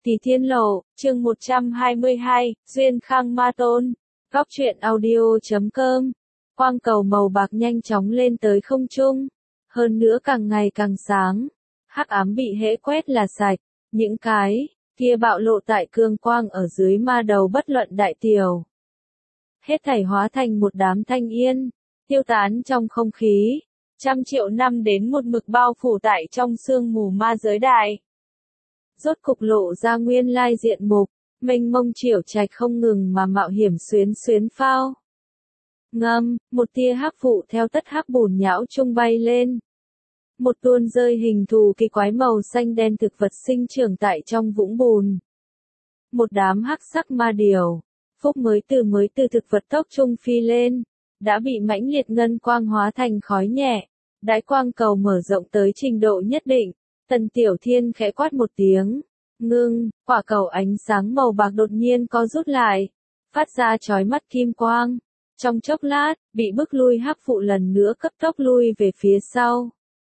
Tỷ Thiên Lộ, chương 122, Duyên Khang Ma Tôn. Góc truyện audio.com. Quang cầu màu bạc nhanh chóng lên tới không trung. Hơn nữa càng ngày càng sáng. Hắc ám bị hễ quét là sạch. Những cái kia bạo lộ tại cương quang ở dưới ma đầu bất luận đại tiểu. Hết thảy hóa thành một đám thanh yên, tiêu tán trong không khí. Trăm triệu năm đến một mực bao phủ tại trong sương mù ma giới đại. Rốt cục lộ ra nguyên lai diện mục, mênh mông triểu trạch không ngừng mà mạo hiểm xuyến phao. Ngâm, một tia hắc vụ theo tất hắc bùn nhão trung bay lên. Một tuôn rơi hình thù kỳ quái màu xanh đen thực vật sinh trưởng tại trong vũng bùn. Một đám hắc sắc ma điều, phúc mới từ thực vật tốc trung phi lên, đã bị mãnh liệt ngân quang hóa thành khói nhẹ, đái quang cầu mở rộng tới trình độ nhất định. Tần Tiểu Thiên khẽ quát một tiếng, ngưng, quả cầu ánh sáng màu bạc đột nhiên co rút lại, phát ra chói mắt kim quang. Trong chốc lát, bị bức lui hắc vụ lần nữa cấp tốc lui về phía sau.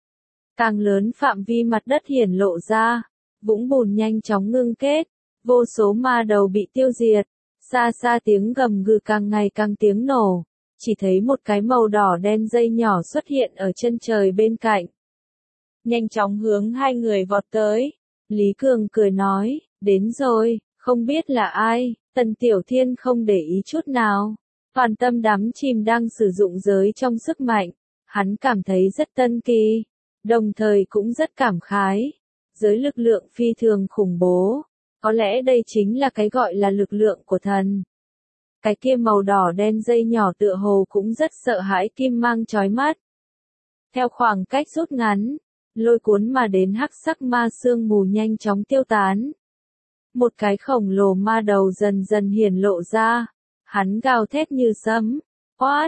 Càng lớn phạm vi mặt đất hiển lộ ra, vũng bùn nhanh chóng ngưng kết, vô số ma đầu bị tiêu diệt, xa xa tiếng gầm gừ càng ngày càng tiếng nổ, chỉ thấy một cái màu đỏ đen dây nhỏ xuất hiện ở chân trời bên cạnh. Nhanh chóng hướng hai người vọt tới. Lý Cường cười nói, đến rồi, không biết là ai. Tần Tiểu Thiên không để ý chút nào. Toàn tâm đắm chìm đang sử dụng giới trong sức mạnh. Hắn cảm thấy rất tân kỳ. Đồng thời cũng rất cảm khái. Giới lực lượng phi thường khủng bố. Có lẽ đây chính là cái gọi là lực lượng của thần. Cái kia màu đỏ đen dây nhỏ tựa hồ cũng rất sợ hãi kim mang chói mắt. Theo khoảng cách rút ngắn, lôi cuốn mà đến hắc sắc ma sương mù nhanh chóng tiêu tán. Một cái khổng lồ ma đầu dần dần hiển lộ ra. Hắn gào thét như sấm. What,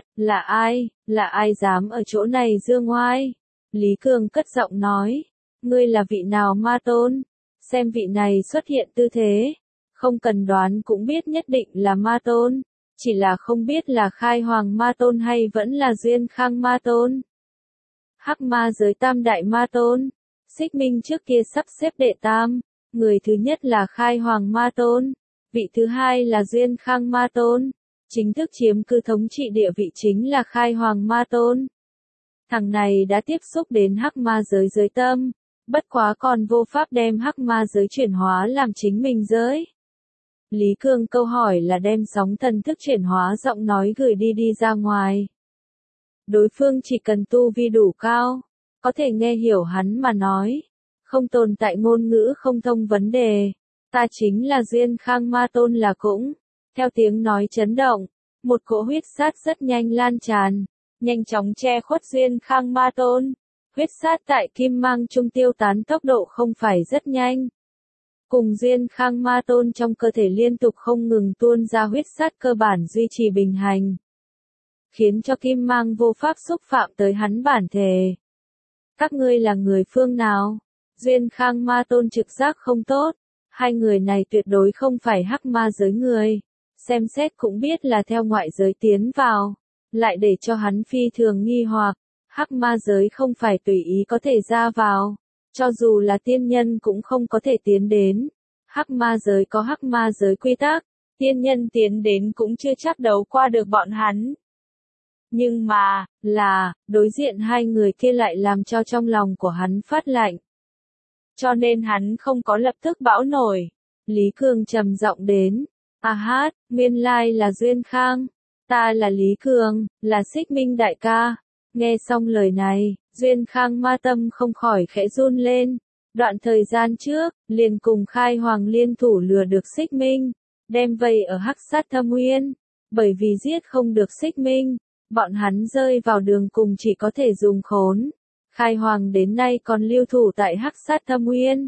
là ai dám ở chỗ này dương oai? Lý Cường cất giọng nói. Ngươi là vị nào ma tôn? Xem vị này xuất hiện tư thế. Không cần đoán cũng biết nhất định là ma tôn. Chỉ là không biết là khai hoàng ma tôn hay vẫn là duyên khang ma tôn. Hắc ma giới tam đại ma tôn. Xích Minh trước kia sắp xếp đệ tam. Người thứ nhất là khai hoàng ma tôn. Vị thứ hai là duyên khang ma tôn. Chính thức chiếm cứ thống trị địa vị chính là khai hoàng ma tôn. Thằng này đã tiếp xúc đến hắc ma giới giới tâm. Bất quá còn vô pháp đem hắc ma giới chuyển hóa làm chính mình giới. Lý Cường câu hỏi là đem sóng thần thức chuyển hóa giọng nói gửi đi ra ngoài. Đối phương chỉ cần tu vi đủ cao, có thể nghe hiểu hắn mà nói. Không tồn tại ngôn ngữ không thông vấn đề. Ta chính là duyên khang ma tôn là cũng. Theo tiếng nói chấn động, một cỗ huyết sát rất nhanh lan tràn, nhanh chóng che khuất duyên khang ma tôn. Huyết sát tại kim mang trung tiêu tán tốc độ không phải rất nhanh. Cùng duyên khang ma tôn trong cơ thể liên tục không ngừng tuôn ra huyết sát cơ bản duy trì bình hành. Khiến cho kim mang vô pháp xúc phạm tới hắn bản thể. Các ngươi là người phương nào? Duyên khang ma tôn trực giác không tốt. Hai người này tuyệt đối không phải hắc ma giới người. Xem xét cũng biết là theo ngoại giới tiến vào. Lại để cho hắn phi thường nghi hoặc. Hắc ma giới không phải tùy ý có thể ra vào. Cho dù là tiên nhân cũng không có thể tiến đến. Hắc ma giới có hắc ma giới quy tắc. Tiên nhân tiến đến cũng chưa chắc đấu qua được bọn hắn. Nhưng mà, đối diện hai người kia lại làm cho trong lòng của hắn phát lạnh. Cho nên hắn không có lập tức bão nổi. Lý Cường trầm giọng đến. Nguyên lai là Duyên Khang. Ta là Lý Cường, là Xích Minh đại ca. Nghe xong lời này, Duyên Khang ma tâm không khỏi khẽ run lên. Đoạn thời gian trước, liền cùng khai hoàng liên thủ lừa được Xích Minh. Đem vây ở hắc sát thâm uyên. Bởi vì giết không được Xích Minh. Bọn hắn rơi vào đường cùng chỉ có thể dùng khốn. Khai hoàng đến nay còn lưu thủ tại hắc sát thâm uyên.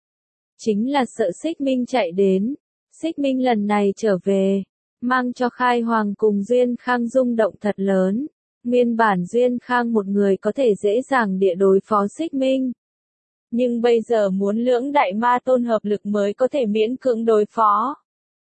Chính là sợ Xích Minh chạy đến. Xích Minh lần này trở về. Mang cho khai hoàng cùng Duyên Khang rung động thật lớn. Nguyên bản Duyên Khang một người có thể dễ dàng địa đối phó Xích Minh. Nhưng bây giờ muốn lưỡng đại ma tôn hợp lực mới có thể miễn cưỡng đối phó.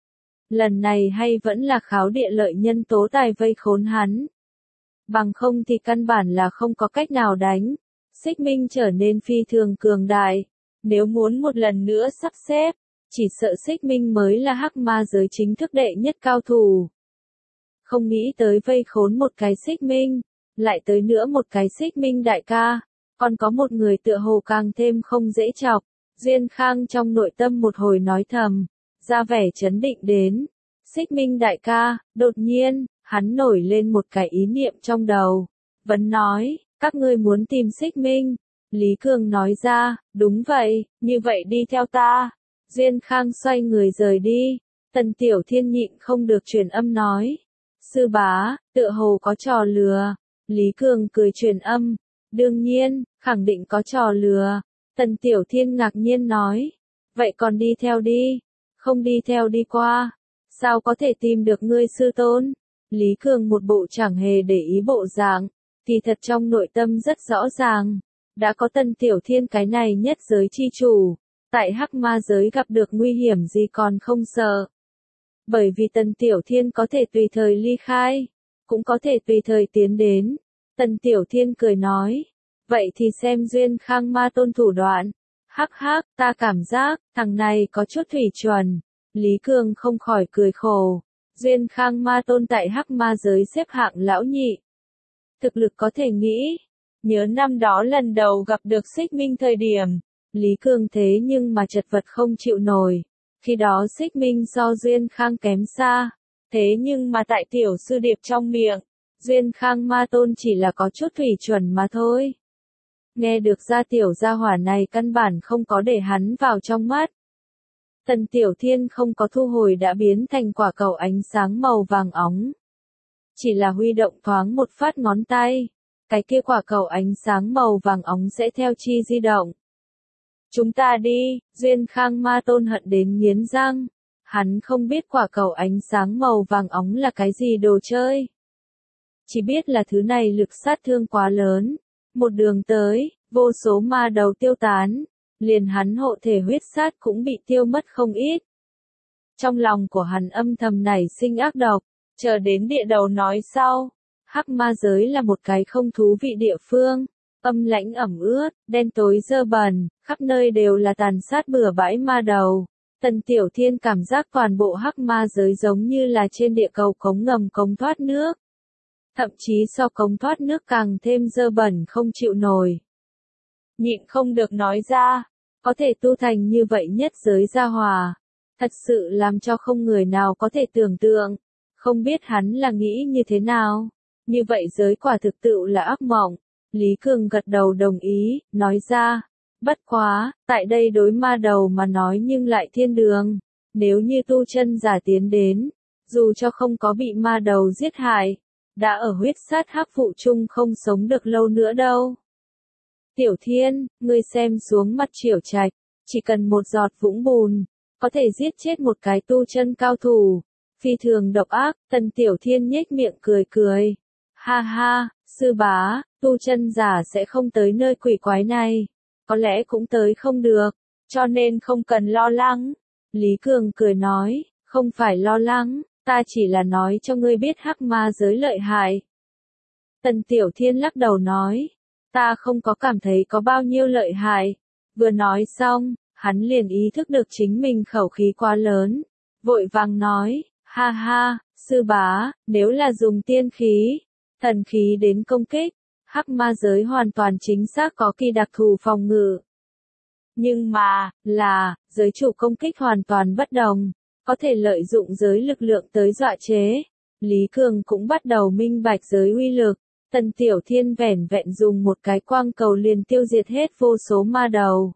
Lần này hay vẫn là kháo địa lợi nhân tố tài vây khốn hắn. Bằng không thì căn bản là không có cách nào đánh. Xích Minh trở nên phi thường cường đại. Nếu muốn một lần nữa sắp xếp, chỉ sợ Xích Minh mới là hắc ma giới chính thức đệ nhất cao thủ. Không nghĩ tới vây khốn một cái Xích Minh, lại tới nữa một cái Xích Minh đại ca, còn có một người tựa hồ càng thêm không dễ chọc. Duyên Khang trong nội tâm một hồi nói thầm, ra vẻ chấn định đến. Xích Minh đại ca, đột nhiên, hắn nổi lên một cái ý niệm trong đầu. Vẫn nói, các ngươi muốn tìm Xích Minh. Lý Cường nói ra, đúng vậy, như vậy đi theo ta. Duyên Khang xoay người rời đi. Tần Tiểu Thiên nhịn không được truyền âm nói. Sư bá, tựa hồ có trò lừa. Lý Cường cười truyền âm. Đương nhiên, khẳng định có trò lừa. Tần Tiểu Thiên ngạc nhiên nói. Vậy còn đi theo đi. Không đi theo đi qua. Sao có thể tìm được ngươi sư tôn? Lý Cường một bộ chẳng hề để ý bộ dạng. Kỳ thật trong nội tâm rất rõ ràng. Đã có Tần Tiểu Thiên cái này nhất giới chi chủ. Tại hắc ma giới gặp được nguy hiểm gì còn không sợ. Bởi vì Tần Tiểu Thiên có thể tùy thời ly khai. Cũng có thể tùy thời tiến đến. Tần Tiểu Thiên cười nói. Vậy thì xem Duyên Khang ma tôn thủ đoạn. Hắc hắc, ta cảm giác, thằng này có chút thủy chuẩn. Lý Cường không khỏi cười khổ. Duyên Khang ma tôn tại hắc ma giới xếp hạng lão nhị. Thực lực có thể nghĩ. Nhớ năm đó lần đầu gặp được Xích Minh thời điểm. Lý Cường thế nhưng mà chật vật không chịu nổi. Khi đó Xích Minh do Duyên Khang kém xa. Thế nhưng mà tại tiểu sư điệp trong miệng. Duyên Khang ma tôn chỉ là có chút thủy chuẩn mà thôi. Nghe được ra tiểu gia hỏa này căn bản không có để hắn vào trong mắt. Tần Tiểu Thiên không có thu hồi đã biến thành quả cầu ánh sáng màu vàng óng. Chỉ là huy động thoáng một phát ngón tay. Cái kia quả cầu ánh sáng màu vàng óng sẽ theo chi di động. Chúng ta đi, Duyên Khang ma tôn hận đến nghiến răng. Hắn không biết quả cầu ánh sáng màu vàng óng là cái gì đồ chơi. Chỉ biết là thứ này lực sát thương quá lớn. Một đường tới, vô số ma đầu tiêu tán. Liền hắn hộ thể huyết sát cũng bị tiêu mất không ít. Trong lòng của hắn âm thầm nảy sinh ác độc. Chờ đến địa đầu nói sau. Hắc ma giới là một cái không thú vị địa phương. Âm lãnh ẩm ướt, đen tối dơ bẩn, khắp nơi đều là tàn sát bừa bãi ma đầu. Tần Tiểu Thiên cảm giác toàn bộ hắc ma giới giống như là trên địa cầu cống ngầm cống thoát nước. Thậm chí so cống thoát nước càng thêm dơ bẩn không chịu nổi. Nhịn không được nói ra, có thể tu thành như vậy nhất giới gia hòa. Thật sự làm cho không người nào có thể tưởng tượng. Không biết hắn là nghĩ như thế nào. Như vậy giới quả thực tự là ác mộng. Lý Cường gật đầu đồng ý, nói ra. Bất quá, tại đây đối ma đầu mà nói nhưng lại thiên đường. Nếu như tu chân giả tiến đến, dù cho không có bị ma đầu giết hại, đã ở huyết sát hắc vụ chung không sống được lâu nữa đâu. Tiểu Thiên, ngươi xem xuống mặt Triểu Trạch, chỉ cần một giọt vũng bùn, có thể giết chết một cái tu chân cao thủ. Phi thường độc ác, Tần Tiểu Thiên nhếch miệng cười cười. Ha ha, sư bá, tu chân giả sẽ không tới nơi quỷ quái này. Có lẽ cũng tới không được, cho nên không cần lo lắng. Lý Cường cười nói, không phải lo lắng, ta chỉ là nói cho ngươi biết hắc ma giới lợi hại. Tần Tiểu Thiên lắc đầu nói, ta không có cảm thấy có bao nhiêu lợi hại. Vừa nói xong, hắn liền ý thức được chính mình khẩu khí quá lớn. Vội vàng nói, ha ha, sư bá, nếu là dùng tiên khí, thần khí đến công kích, hắc ma giới hoàn toàn chính xác có kỳ đặc thù phòng ngự. Nhưng mà, giới chủ công kích hoàn toàn bất đồng, có thể lợi dụng giới lực lượng tới dọa chế. Lý Cường cũng bắt đầu minh bạch giới uy lực. Tần Tiểu Thiên vẻn vẹn dùng một cái quang cầu liền tiêu diệt hết vô số ma đầu.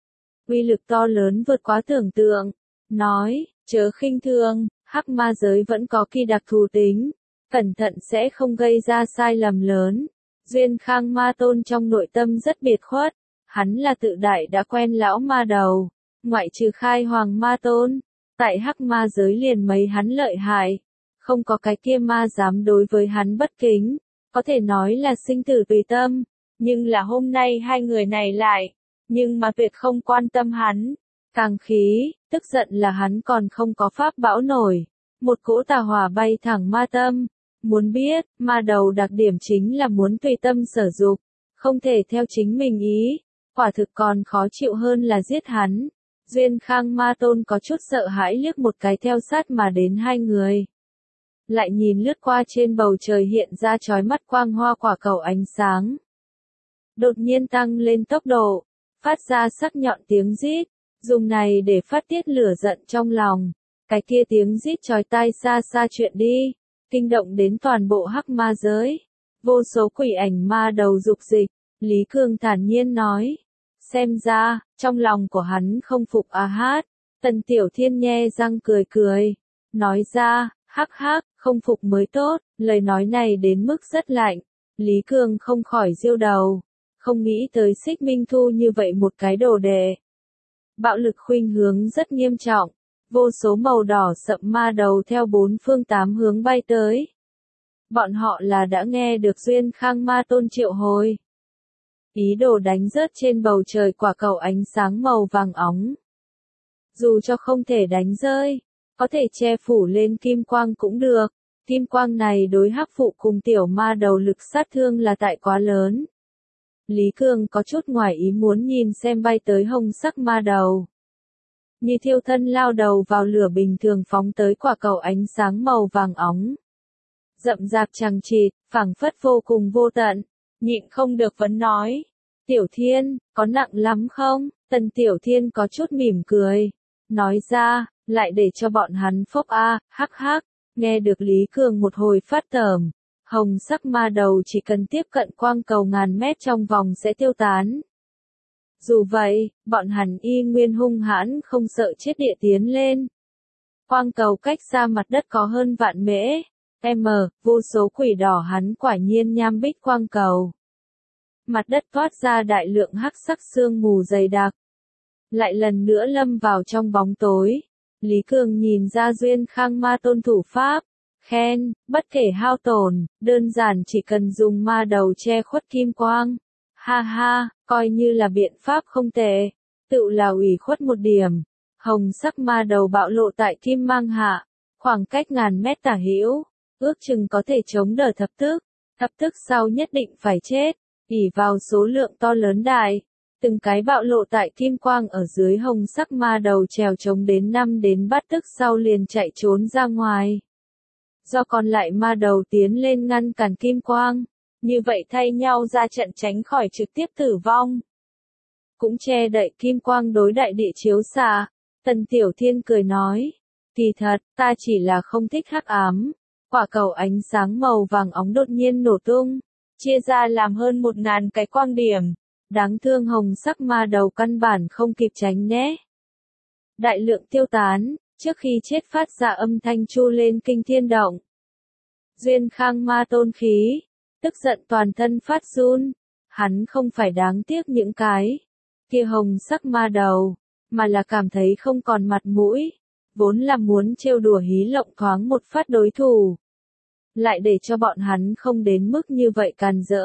Uy lực to lớn vượt quá tưởng tượng. Nói, chớ khinh thường, hắc ma giới vẫn có kỳ đặc thù tính. Cẩn thận sẽ không gây ra sai lầm lớn. Duyên Khang ma tôn trong nội tâm rất biệt khuất. Hắn là tự đại đã quen lão ma đầu. Ngoại trừ khai hoàng ma tôn. Tại hắc ma giới liền mấy hắn lợi hại. Không có cái kia ma dám đối với hắn bất kính. Có thể nói là sinh tử tùy tâm. Nhưng là hôm nay hai người này lại. Nhưng mà tuyệt không quan tâm hắn. Càng khí, tức giận là hắn còn không có pháp bão nổi. Một cỗ tà hỏa bay thẳng ma tâm. Muốn biết, ma đầu đặc điểm chính là muốn tùy tâm sở dục. Không thể theo chính mình ý. Quả thực còn khó chịu hơn là giết hắn. Duyên Khang Ma Tôn có chút sợ hãi liếc một cái theo sát mà đến hai người. Lại nhìn lướt qua trên bầu trời hiện ra chói mắt quang hoa quả cầu ánh sáng. Đột nhiên tăng lên tốc độ, phát ra sắc nhọn tiếng rít, dùng này để phát tiết lửa giận trong lòng. Cái kia tiếng rít chói tai xa xa chuyện đi, kinh động đến toàn bộ hắc ma giới. Vô số quỷ ảnh ma đầu dục dịch, Lý Cương thản nhiên nói. Xem ra, trong lòng của hắn không phục A Hát. Tần Tiểu Thiên nhe răng cười cười, nói ra, hắc hắc, không phục mới tốt, lời nói này đến mức rất lạnh. Lý Cương không khỏi giêu đầu, không nghĩ tới Xích Minh thu như vậy một cái đồ đệ. Bạo lực khuynh hướng rất nghiêm trọng, vô số màu đỏ sậm ma đầu theo bốn phương tám hướng bay tới. Bọn họ là đã nghe được Duyên Khang Ma Tôn triệu hồi. Ý đồ đánh rớt trên bầu trời quả cầu ánh sáng màu vàng óng. Dù cho không thể đánh rơi, có thể che phủ lên kim quang cũng được. Kim quang này đối hắc phụ cùng tiểu ma đầu lực sát thương là tại quá lớn. Lý Cương có chút ngoài ý muốn nhìn xem bay tới hồng sắc ma đầu. Như thiêu thân lao đầu vào lửa bình thường phóng tới quả cầu ánh sáng màu vàng óng. Rậm rạp chằng chịt, phảng phất vô cùng vô tận, nhịn không được vấn nói. Tiểu Thiên, có nặng lắm không? Tần Tiểu Thiên có chút mỉm cười. Nói ra, lại để cho bọn hắn phốc a, hắc hắc. Nghe được Lý Cường một hồi phát tởm. Hồng sắc ma đầu chỉ cần tiếp cận quang cầu ngàn mét trong vòng sẽ tiêu tán. Dù vậy, bọn hắn y nguyên hung hãn không sợ chết địa tiến lên. Quang cầu cách xa mặt đất có hơn vạn mễ. Vô số quỷ đỏ hắn quả nhiên nham bích quang cầu. Mặt đất toát ra đại lượng hắc sắc sương mù dày đặc. Lại lần nữa lâm vào trong bóng tối. Lý Cường nhìn ra Duyên Khang Ma Tôn thủ pháp. Khen, bất kể hao tổn, đơn giản chỉ cần dùng ma đầu che khuất kim quang. Ha ha, coi như là biện pháp không tệ. Tự là ủy khuất một điểm. Hồng sắc ma đầu bạo lộ tại kim mang hạ. Khoảng cách ngàn mét tả hữu. Ước chừng có thể chống đỡ thập tức sau nhất định phải chết, ỷ vào số lượng to lớn đại, từng cái bạo lộ tại kim quang ở dưới hồng sắc ma đầu trèo chống đến 5 đến 3 tức sau liền chạy trốn ra ngoài. Do còn lại ma đầu tiến lên ngăn cản kim quang, như vậy thay nhau ra trận tránh khỏi trực tiếp tử vong. Cũng che đậy kim quang đối đại địa chiếu xạ, Tần Tiểu Thiên cười nói, kỳ thật, ta chỉ là không thích hắc ám. Quả cầu ánh sáng màu vàng óng đột nhiên nổ tung, chia ra làm hơn 1000 cái quang điểm. Đáng thương hồng sắc ma đầu căn bản không kịp tránh né. Đại lượng tiêu tán, trước khi chết phát ra âm thanh chu lên kinh thiên động. Duyên Khang Ma Tôn khí, tức giận toàn thân phát run. Hắn không phải đáng tiếc những cái kia hồng sắc ma đầu, mà là cảm thấy không còn mặt mũi. Vốn là muốn trêu đùa hí lộng thoáng một phát đối thủ. Lại để cho bọn hắn không đến mức như vậy càn rỡ.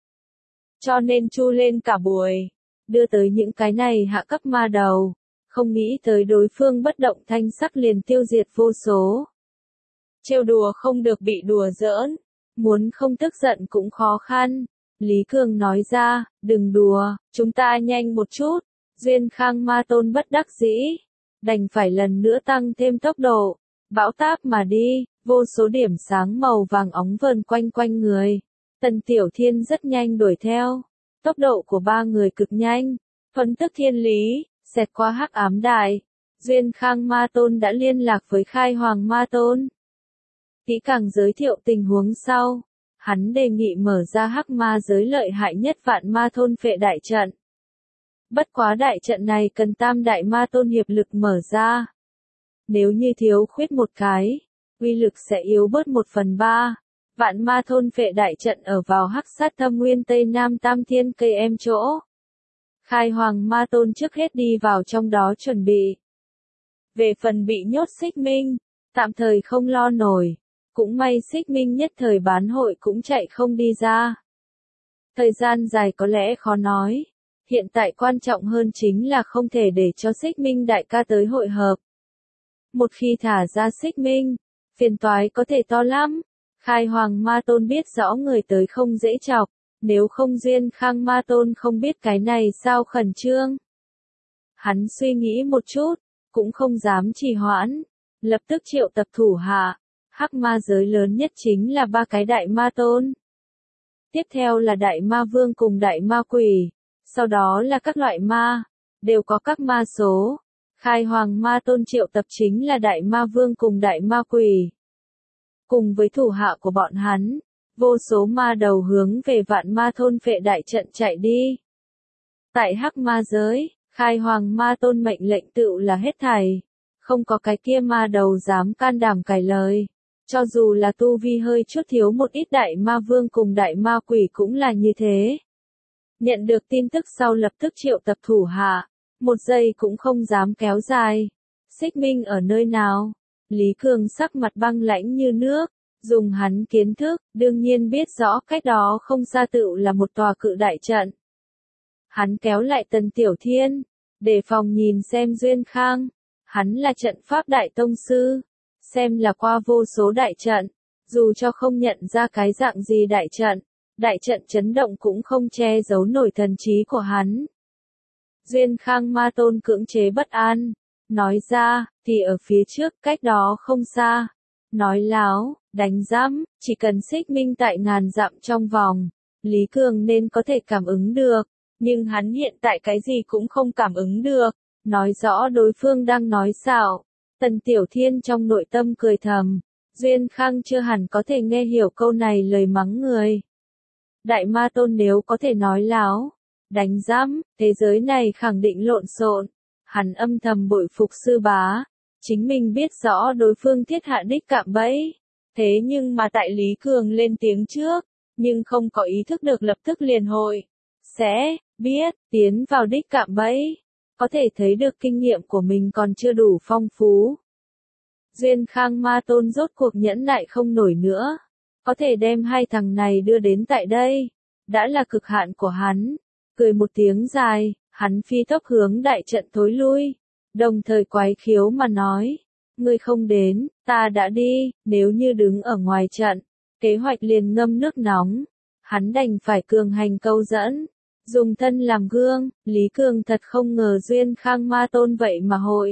Cho nên chu lên cả buổi. Đưa tới những cái này hạ cấp ma đầu. Không nghĩ tới đối phương bất động thanh sắc liền tiêu diệt vô số. Trêu đùa không được bị đùa giỡn. Muốn không tức giận cũng khó khăn. Lý Cường nói ra, đừng đùa, chúng ta nhanh một chút. Duyên Khang Ma Tôn bất đắc dĩ. Đành phải lần nữa tăng thêm tốc độ, bão táp mà đi, vô số điểm sáng màu vàng óng vờn quanh quanh người. Tần Tiểu Thiên rất nhanh đuổi theo, tốc độ của ba người cực nhanh, thuấn tức thiên lý, xẹt qua hắc ám đại. Duyên Khang Ma Tôn đã liên lạc với Khai Hoàng Ma Tôn. Kỹ càng giới thiệu tình huống sau, hắn đề nghị mở ra hắc ma giới lợi hại nhất vạn ma thôn phệ đại trận. Bất quá đại trận này cần tam đại ma tôn hiệp lực mở ra. Nếu như thiếu khuyết một cái, uy lực sẽ yếu bớt 1/3. Vạn ma thôn phệ đại trận ở vào hắc sát thâm nguyên tây nam tam thiên cây em chỗ. Khai Hoàng Ma Tôn trước hết đi vào trong đó chuẩn bị. Về phần bị nhốt Xích Minh, tạm thời không lo nổi. Cũng may Xích Minh nhất thời bán hội cũng chạy không đi ra. Thời gian dài có lẽ khó nói. Hiện tại quan trọng hơn chính là không thể để cho Xích Minh đại ca tới hội hợp. Một khi thả ra Xích Minh, phiền toái có thể to lắm. Khai Hoàng Ma Tôn biết rõ người tới không dễ chọc, nếu không Duyên Khang Ma Tôn không biết cái này sao khẩn trương. Hắn suy nghĩ một chút, cũng không dám trì hoãn, lập tức triệu tập thủ hạ. Hắc ma giới lớn nhất chính là 3 cái đại ma tôn. Tiếp theo là đại ma vương cùng đại ma quỷ, sau đó là các loại ma, đều có các ma số. Khai hoàng ma tôn triệu tập chính là đại ma vương cùng đại ma quỷ. Cùng với thủ hạ của bọn hắn, vô số ma đầu hướng về vạn ma thôn phệ đại trận chạy đi. Tại hắc ma giới, khai hoàng ma tôn mệnh lệnh tựu là hết thảy, không có cái kia ma đầu dám can đảm cãi lời. Cho dù là tu vi hơi chút thiếu một ít đại ma vương cùng đại ma quỷ cũng là như thế. Nhận được tin tức sau lập tức triệu tập thủ hạ, một giây cũng không dám kéo dài. Xích Minh ở nơi nào? Lý Cường sắc mặt băng lãnh như nước, dùng hắn kiến thức, đương nhiên biết rõ cách đó không xa tựu là một tòa cự đại trận. Hắn kéo lại Tần Tiểu Thiên, đề phòng nhìn xem Duyên Khang, hắn là trận pháp đại tông sư, xem là qua vô số đại trận, dù cho không nhận ra cái dạng gì đại trận chấn động cũng không che giấu nổi thần trí của hắn. Duyên Khang ma tôn cưỡng chế bất an, nói ra, thì ở phía trước cách đó không xa. Nói láo, đánh giám, chỉ cần Xích Minh tại ngàn dặm trong vòng, Lý Cường nên có thể cảm ứng được, nhưng hắn hiện tại cái gì cũng không cảm ứng được, nói rõ đối phương đang nói xạo. Tần Tiểu Thiên trong nội tâm cười thầm, Duyên Khang chưa hẳn có thể nghe hiểu câu này lời mắng người. Đại ma tôn nếu có thể nói láo, đánh giám, thế giới này khẳng định lộn xộn. Hắn âm thầm bội phục sư bá, chính mình biết rõ đối phương thiết hạ đích cạm bẫy, thế nhưng mà tại Lý Cường lên tiếng trước, nhưng không có ý thức được lập tức liền hội, sẽ, biết, tiến vào đích cạm bẫy, có thể thấy được kinh nghiệm của mình còn chưa đủ phong phú. Duyên Khang ma tôn rốt cuộc nhẫn nại không nổi nữa, có thể đem hai thằng này đưa đến tại đây, đã là cực hạn của hắn, cười một tiếng dài. Hắn phi tốc hướng đại trận thối lui, đồng thời quái khiếu mà nói, ngươi không đến, ta đã đi, nếu như đứng ở ngoài trận, kế hoạch liền ngâm nước nóng, hắn đành phải cường hành câu dẫn, dùng thân làm gương, Lý Cường thật không ngờ Duyên Khang ma tôn vậy mà hội.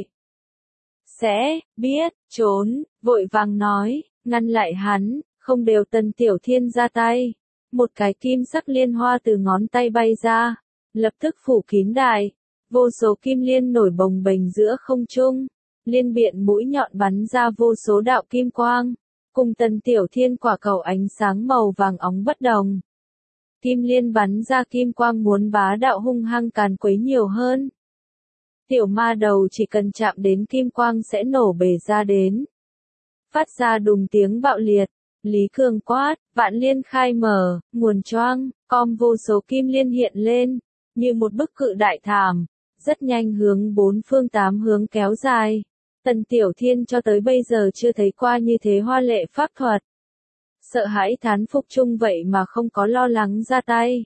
Sẽ, biết, trốn, vội vàng nói, ngăn lại hắn, không đều Tần Tiểu Thiên ra tay, một cái kim sắc liên hoa từ ngón tay bay ra. Lập tức phủ kín đại, vô số kim liên nổi bồng bềnh giữa không trung, liên biện mũi nhọn bắn ra vô số đạo kim quang, cùng Tần Tiểu Thiên quả cầu ánh sáng màu vàng óng bất đồng. Kim liên bắn ra kim quang muốn bá đạo hung hăng càn quấy nhiều hơn. Tiểu ma đầu chỉ cần chạm đến kim quang sẽ nổ bể ra đến. Phát ra đùng tiếng bạo liệt. Lý Cường quát, vạn liên khai mở, nguồn choang, vô số kim liên hiện lên, như một bức cự đại thảm, rất nhanh hướng bốn phương tám hướng kéo dài. Tần Tiểu Thiên cho tới bây giờ chưa thấy qua như thế hoa lệ pháp thuật. Sợ hãi thán phục chung vậy mà không có lo lắng ra tay.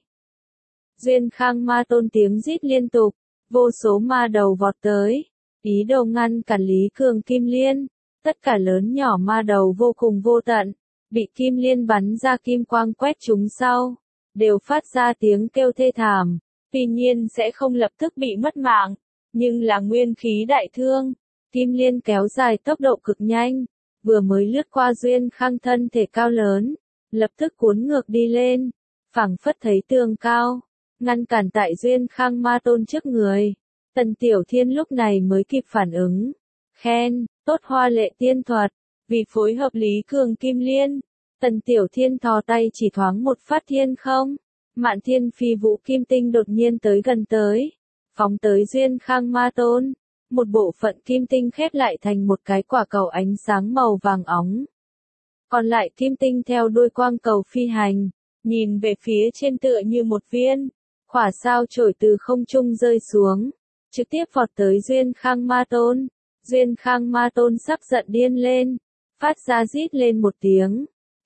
Duyên Khang ma tôn tiếng rít liên tục, vô số ma đầu vọt tới, ý đồ ngăn cản Lý Cường kim liên, tất cả lớn nhỏ ma đầu vô cùng vô tận, bị kim liên bắn ra kim quang quét chúng sau, đều phát ra tiếng kêu thê thảm. Tuy nhiên sẽ không lập tức bị mất mạng, nhưng là nguyên khí đại thương, kim liên kéo dài tốc độ cực nhanh, vừa mới lướt qua Duyên Khang thân thể cao lớn, lập tức cuốn ngược đi lên, phảng phất thấy tường cao, ngăn cản tại Duyên Khang ma tôn trước người. Tần Tiểu Thiên lúc này mới kịp phản ứng, khen, tốt hoa lệ tiên thuật, vì phối hợp Lý Cường kim liên, Tần Tiểu Thiên thò tay chỉ thoáng một phát thiên không. Mạn Thiên Phi Vũ Kim Tinh đột nhiên tới gần tới, phóng tới Duyên Khang ma tôn, một bộ phận kim tinh khép lại thành một cái quả cầu ánh sáng màu vàng óng. Còn lại kim tinh theo đuôi quang cầu phi hành, nhìn về phía trên tựa như một viên, quả sao chổi từ không trung rơi xuống, trực tiếp vọt tới Duyên Khang ma tôn. Duyên Khang ma tôn sắp giận điên lên, phát ra rít lên một tiếng.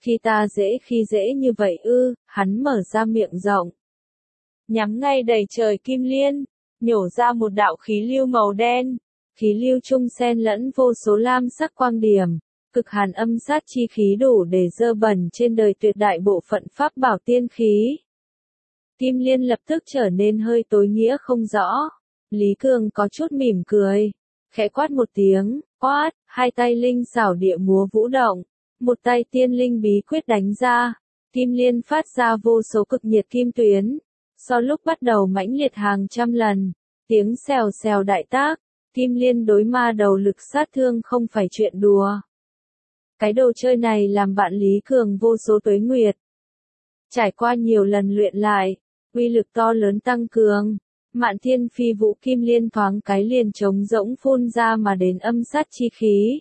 Khi dễ như vậy ư, hắn mở ra miệng rộng. Nhắm ngay đầy trời kim liên, nhổ ra một đạo khí lưu màu đen, khí lưu trung xen lẫn vô số lam sắc quang điểm, cực hàn âm sát chi khí đủ để dơ bẩn trên đời tuyệt đại bộ phận pháp bảo tiên khí. Kim liên lập tức trở nên hơi tối nghĩa không rõ, Lý Cường có chút mỉm cười, khẽ quát một tiếng, quát, hai tay linh xảo địa múa vũ động, một tay tiên linh bí quyết đánh ra, kim liên phát ra vô số cực nhiệt kim tuyến, so lúc bắt đầu mãnh liệt hàng trăm lần, tiếng xèo xèo đại tác, kim liên đối ma đầu lực sát thương không phải chuyện đùa. Cái đồ chơi này làm bạn Lý Cường vô số tuế nguyệt. Trải qua nhiều lần luyện lại, uy lực to lớn tăng cường, Mạn Thiên Phi Vũ Kim Liên thoáng cái liền trống rỗng phun ra mà đến âm sát chi khí.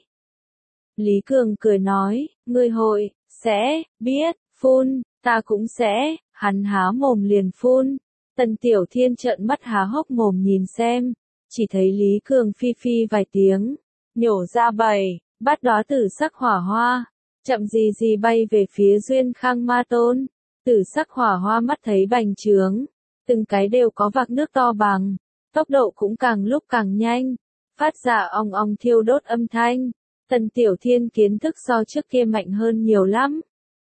Lý Cường cười nói, ngươi hội, sẽ, biết, phun, ta cũng sẽ, hắn há mồm liền phun. Tần Tiểu Thiên trợn mắt há hốc mồm nhìn xem, chỉ thấy Lý Cường phi phi vài tiếng, nhổ ra 7, 8 đóa tử sắc hỏa hoa, chậm gì gì bay về phía Duyên Khang Ma Tôn. Tử sắc hỏa hoa mắt thấy bành trướng, từng cái đều có vạc nước to bằng, tốc độ cũng càng lúc càng nhanh, phát ra ong ong thiêu đốt âm thanh. Tần Tiểu Thiên kiến thức so trước kia mạnh hơn nhiều lắm.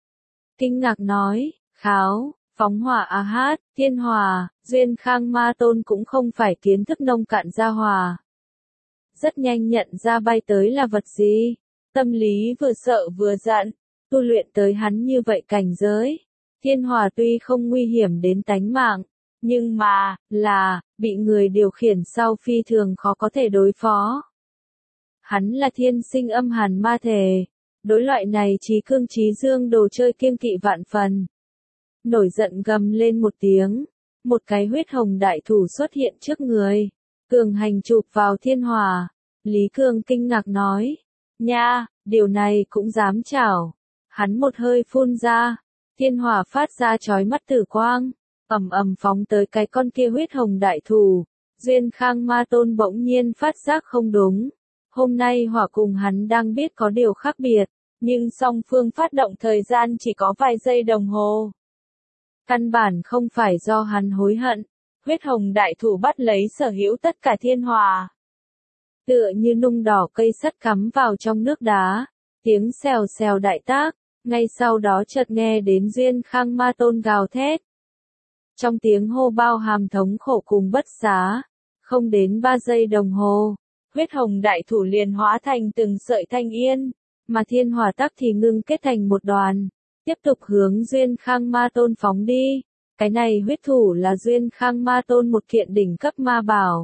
Kinh ngạc nói, kháo, phóng hỏa a hát, thiên hỏa, Duyên Khang Ma Tôn cũng không phải kiến thức nông cạn ra hỏa. Rất nhanh nhận ra bay tới là vật gì, tâm lý vừa sợ vừa giận, tu luyện tới hắn như vậy cảnh giới. Thiên hỏa tuy không nguy hiểm đến tánh mạng, nhưng mà, bị người điều khiển sau phi thường khó có thể đối phó. Hắn là thiên sinh âm hàn ma thể, đối loại này trí cương trí dương đồ chơi kiêng kỵ vạn phần. Nổi giận gầm lên một tiếng, một cái huyết hồng đại thủ xuất hiện trước người, cường hành chụp vào thiên hỏa. Lý Cường kinh ngạc nói, nha, điều này cũng dám chảo. Hắn một hơi phun ra, thiên hỏa phát ra chói mắt tử quang, ầm ầm phóng tới cái con kia huyết hồng đại thủ. Duyên Khang Ma Tôn bỗng nhiên phát giác không đúng. Hôm nay hỏa cùng hắn đang biết có điều khác biệt, nhưng song phương phát động thời gian chỉ có vài giây đồng hồ. Căn bản không phải do hắn hối hận, huyết hồng đại thủ bắt lấy sở hữu tất cả thiên hỏa. Tựa như nung đỏ cây sắt cắm vào trong nước đá, tiếng xèo xèo đại tác, ngay sau đó chợt nghe đến Duyên Khang Ma Tôn gào thét. Trong tiếng hô bao hàm thống khổ cùng bất xá, không đến 3 giây đồng hồ, huyết hồng đại thủ liền hóa thành từng sợi thanh yên, mà thiên hỏa tắc thì ngưng kết thành một đoàn, tiếp tục hướng Duyên Khang Ma Tôn phóng đi. Cái này huyết thủ là Duyên Khang Ma Tôn một kiện đỉnh cấp ma bảo.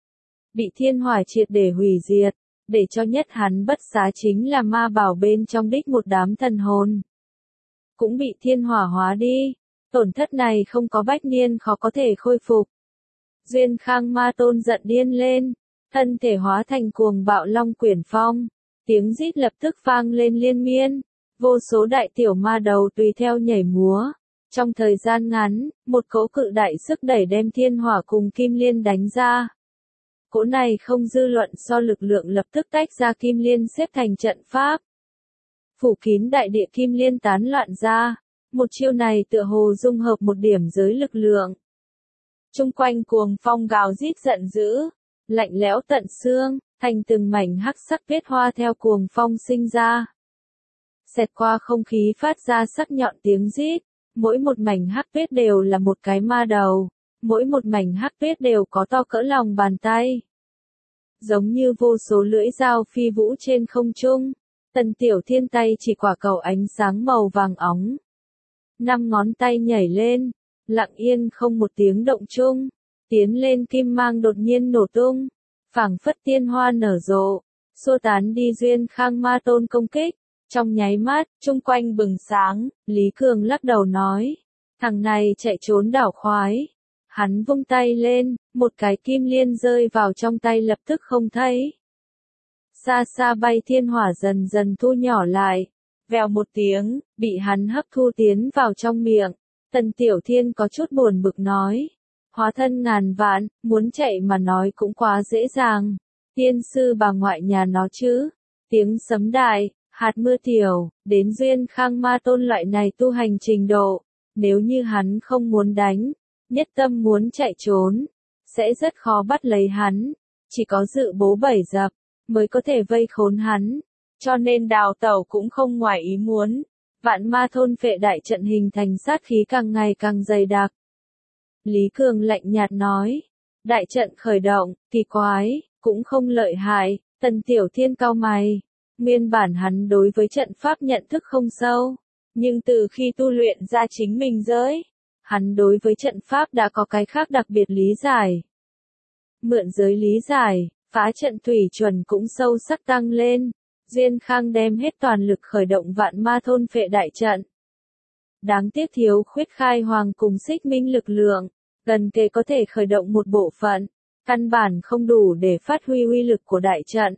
Bị thiên hỏa triệt để hủy diệt, để cho nhất hắn bất xá chính là ma bảo bên trong đích một đám thần hồn. Cũng bị thiên hỏa hóa đi, tổn thất này không có bách niên khó có thể khôi phục. Duyên Khang Ma Tôn giận điên lên, thân thể hóa thành cuồng bạo long quyển phong, tiếng rít lập tức vang lên liên miên, vô số đại tiểu ma đầu tùy theo nhảy múa. Trong thời gian ngắn, một cỗ cự đại sức đẩy đem thiên hỏa cùng kim liên đánh ra. Cỗ này không dư luận so lực lượng lập tức tách ra kim liên xếp thành trận pháp. Phủ kín đại địa kim liên tán loạn ra, một chiêu này tựa hồ dung hợp một điểm giới lực lượng. Trung quanh cuồng phong gào rít giận dữ, lạnh lẽo tận xương, thành từng mảnh hắc sắc vết hoa theo cuồng phong sinh ra. Xẹt qua không khí phát ra sắc nhọn tiếng rít, mỗi một mảnh hắc vết đều là một cái ma đầu, mỗi một mảnh hắc vết đều có to cỡ lòng bàn tay. Giống như vô số lưỡi dao phi vũ trên không trung, Tần Tiểu Thiên tay chỉ quả cầu ánh sáng màu vàng óng. 5 ngón tay nhảy lên, lặng yên không một tiếng động chung, tiến lên kim mang đột nhiên nổ tung, phảng phất tiên hoa nở rộ, xua tán đi Duyên Khang Ma Tôn công kích. Trong nháy mắt, chung quanh bừng sáng, Lý Cường lắc đầu nói, thằng này chạy trốn đảo khoái. Hắn vung tay lên, một cái kim liên rơi vào trong tay lập tức không thấy. Xa xa bay thiên hỏa dần dần thu nhỏ lại, vèo một tiếng, bị hắn hấp thu tiến vào trong miệng. Tần Tiểu Thiên có chút buồn bực nói, hóa thân ngàn vạn, muốn chạy mà nói cũng quá dễ dàng. Tiên sư bà ngoại nhà nó chứ, tiếng sấm đại, hạt mưa tiểu, đến Duyên Khang Ma Tôn loại này tu hành trình độ, nếu như hắn không muốn đánh, nhất tâm muốn chạy trốn, sẽ rất khó bắt lấy hắn, chỉ có dự bố 7 dập, mới có thể vây khốn hắn, cho nên đào tẩu cũng không ngoài ý muốn. Vạn ma thôn phệ đại trận hình thành sát khí càng ngày càng dày đặc. Lý Cường lạnh nhạt nói, Đại trận khởi động, kỳ quái, cũng không lợi hại, Tần Tiểu Thiên cau mày. Nguyên bản hắn đối với trận pháp nhận thức không sâu, nhưng từ khi tu luyện ra chính mình giới, hắn đối với trận pháp đã có cái khác đặc biệt lý giải. Mượn giới lý giải, phá trận thủy chuẩn cũng sâu sắc tăng lên. Duyên Khang đem hết toàn lực khởi động vạn ma thôn phệ đại trận. Đáng tiếc thiếu khuyết khai hoàng cùng xích minh lực lượng, gần kề có thể khởi động một bộ phận, căn bản không đủ để phát huy uy lực của đại trận.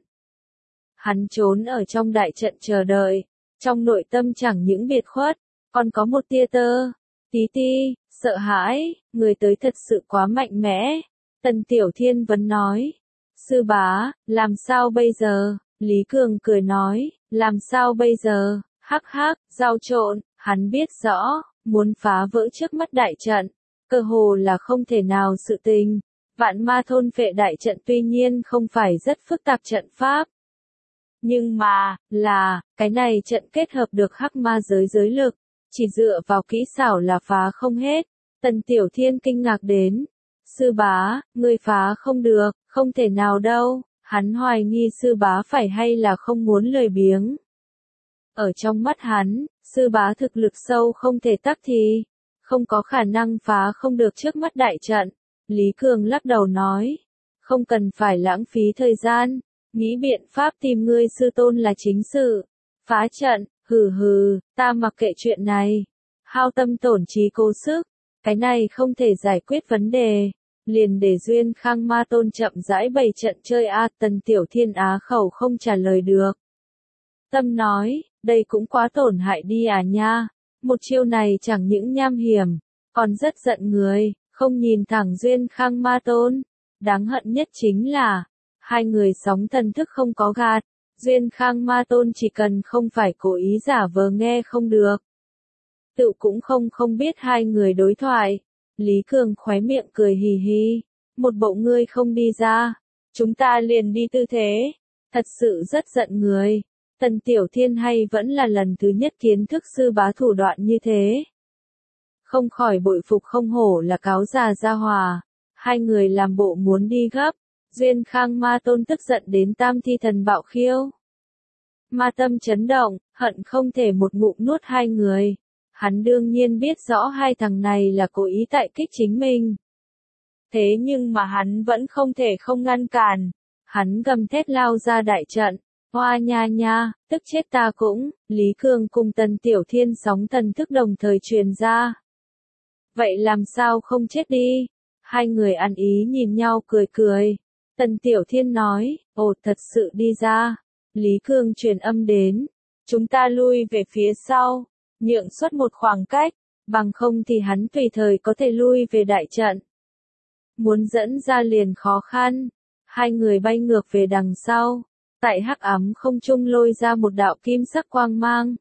Hắn trốn ở trong đại trận chờ đợi, trong nội tâm chẳng những biệt khuất, còn có một tia tí sợ hãi, người tới thật sự quá mạnh mẽ. Tần Tiểu Thiên vẫn nói, sư bá, làm sao bây giờ? Lý Cường cười nói, làm sao bây giờ? Hắc hắc, giao trộn, hắn biết rõ, muốn phá vỡ trước mắt đại trận, cơ hồ là không thể nào sự tình. Vạn ma thôn phệ đại trận tuy nhiên không phải rất phức tạp trận pháp. Nhưng mà, cái này trận kết hợp được hắc ma giới lực, chỉ dựa vào kỹ xảo là phá không hết. Tần Tiểu Thiên kinh ngạc đến. Sư bá, ngươi phá không được, không thể nào đâu, hắn hoài nghi sư bá phải hay là không muốn lười biếng. Ở trong mắt hắn, sư bá thực lực sâu không thể tắc thì, không có khả năng phá không được trước mắt đại trận. Lý Cường lắc đầu nói, không cần phải lãng phí thời gian, nghĩ biện pháp tìm ngươi sư tôn là chính sự. Phá trận, hừ, ta mặc kệ chuyện này. Hao tâm tổn trí cố sức, cái này không thể giải quyết vấn đề. Liền để Duyên Khang Ma Tôn chậm rãi bày trận chơi Tần Tiểu Thiên á khẩu không trả lời được. Tâm nói, đây cũng quá tổn hại đi nha. Một chiêu này chẳng những nham hiểm, còn rất giận người, không nhìn thẳng Duyên Khang Ma Tôn. Đáng hận nhất chính là, hai người sóng thần thức không có gạt. Duyên Khang Ma Tôn chỉ cần không phải cố ý giả vờ nghe không được. Tự cũng không biết hai người đối thoại. Lý Cường khóe miệng cười hì hì. Một bộ ngươi không đi ra, chúng ta liền đi tư thế. Thật sự rất giận người. Tần Tiểu Thiên hay vẫn là lần thứ nhất kiến thức sư bá thủ đoạn như thế. Không khỏi bội phục không hổ là cáo già gia hòa. Hai người làm bộ muốn đi gấp. Duyên Khang Ma Tôn tức giận đến tam thi thần bạo khiêu. Ma tâm chấn động, hận không thể một ngụm nuốt hai người. Hắn đương nhiên biết rõ hai thằng này là cố ý tại kích chính mình. Thế nhưng mà hắn vẫn không thể không ngăn cản. Hắn gầm thét lao ra đại trận. Hoa nha, tức chết ta cũng. Lý Cường cùng Tần Tiểu Thiên sóng thần thức đồng thời truyền ra. Vậy làm sao không chết đi? Hai người ăn ý nhìn nhau cười. Tần Tiểu Thiên nói, ồ thật sự đi ra. Lý Cường truyền âm đến. Chúng ta lui về phía sau. Nhượng xuất một khoảng cách, bằng không thì hắn tùy thời có thể lui về đại trận. Muốn dẫn ra liền khó khăn. Hai người bay ngược về đằng sau. Tại hắc ám không trung lôi ra một đạo kim sắc quang mang.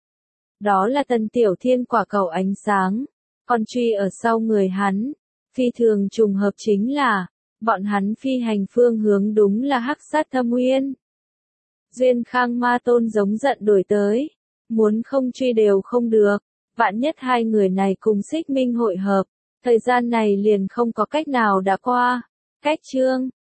Đó là Tần Tiểu Thiên quả cầu ánh sáng. Còn truy ở sau người hắn. Phi thường trùng hợp chính là, bọn hắn phi hành phương hướng đúng là Hắc Sát Thâm Uyên. Duyên Khang Ma Tôn giống giận đuổi tới. Muốn không truy đều không được. Vạn nhất hai người này cùng xích minh hội hợp. Thời gian này liền không có cách nào đã qua. Cách chương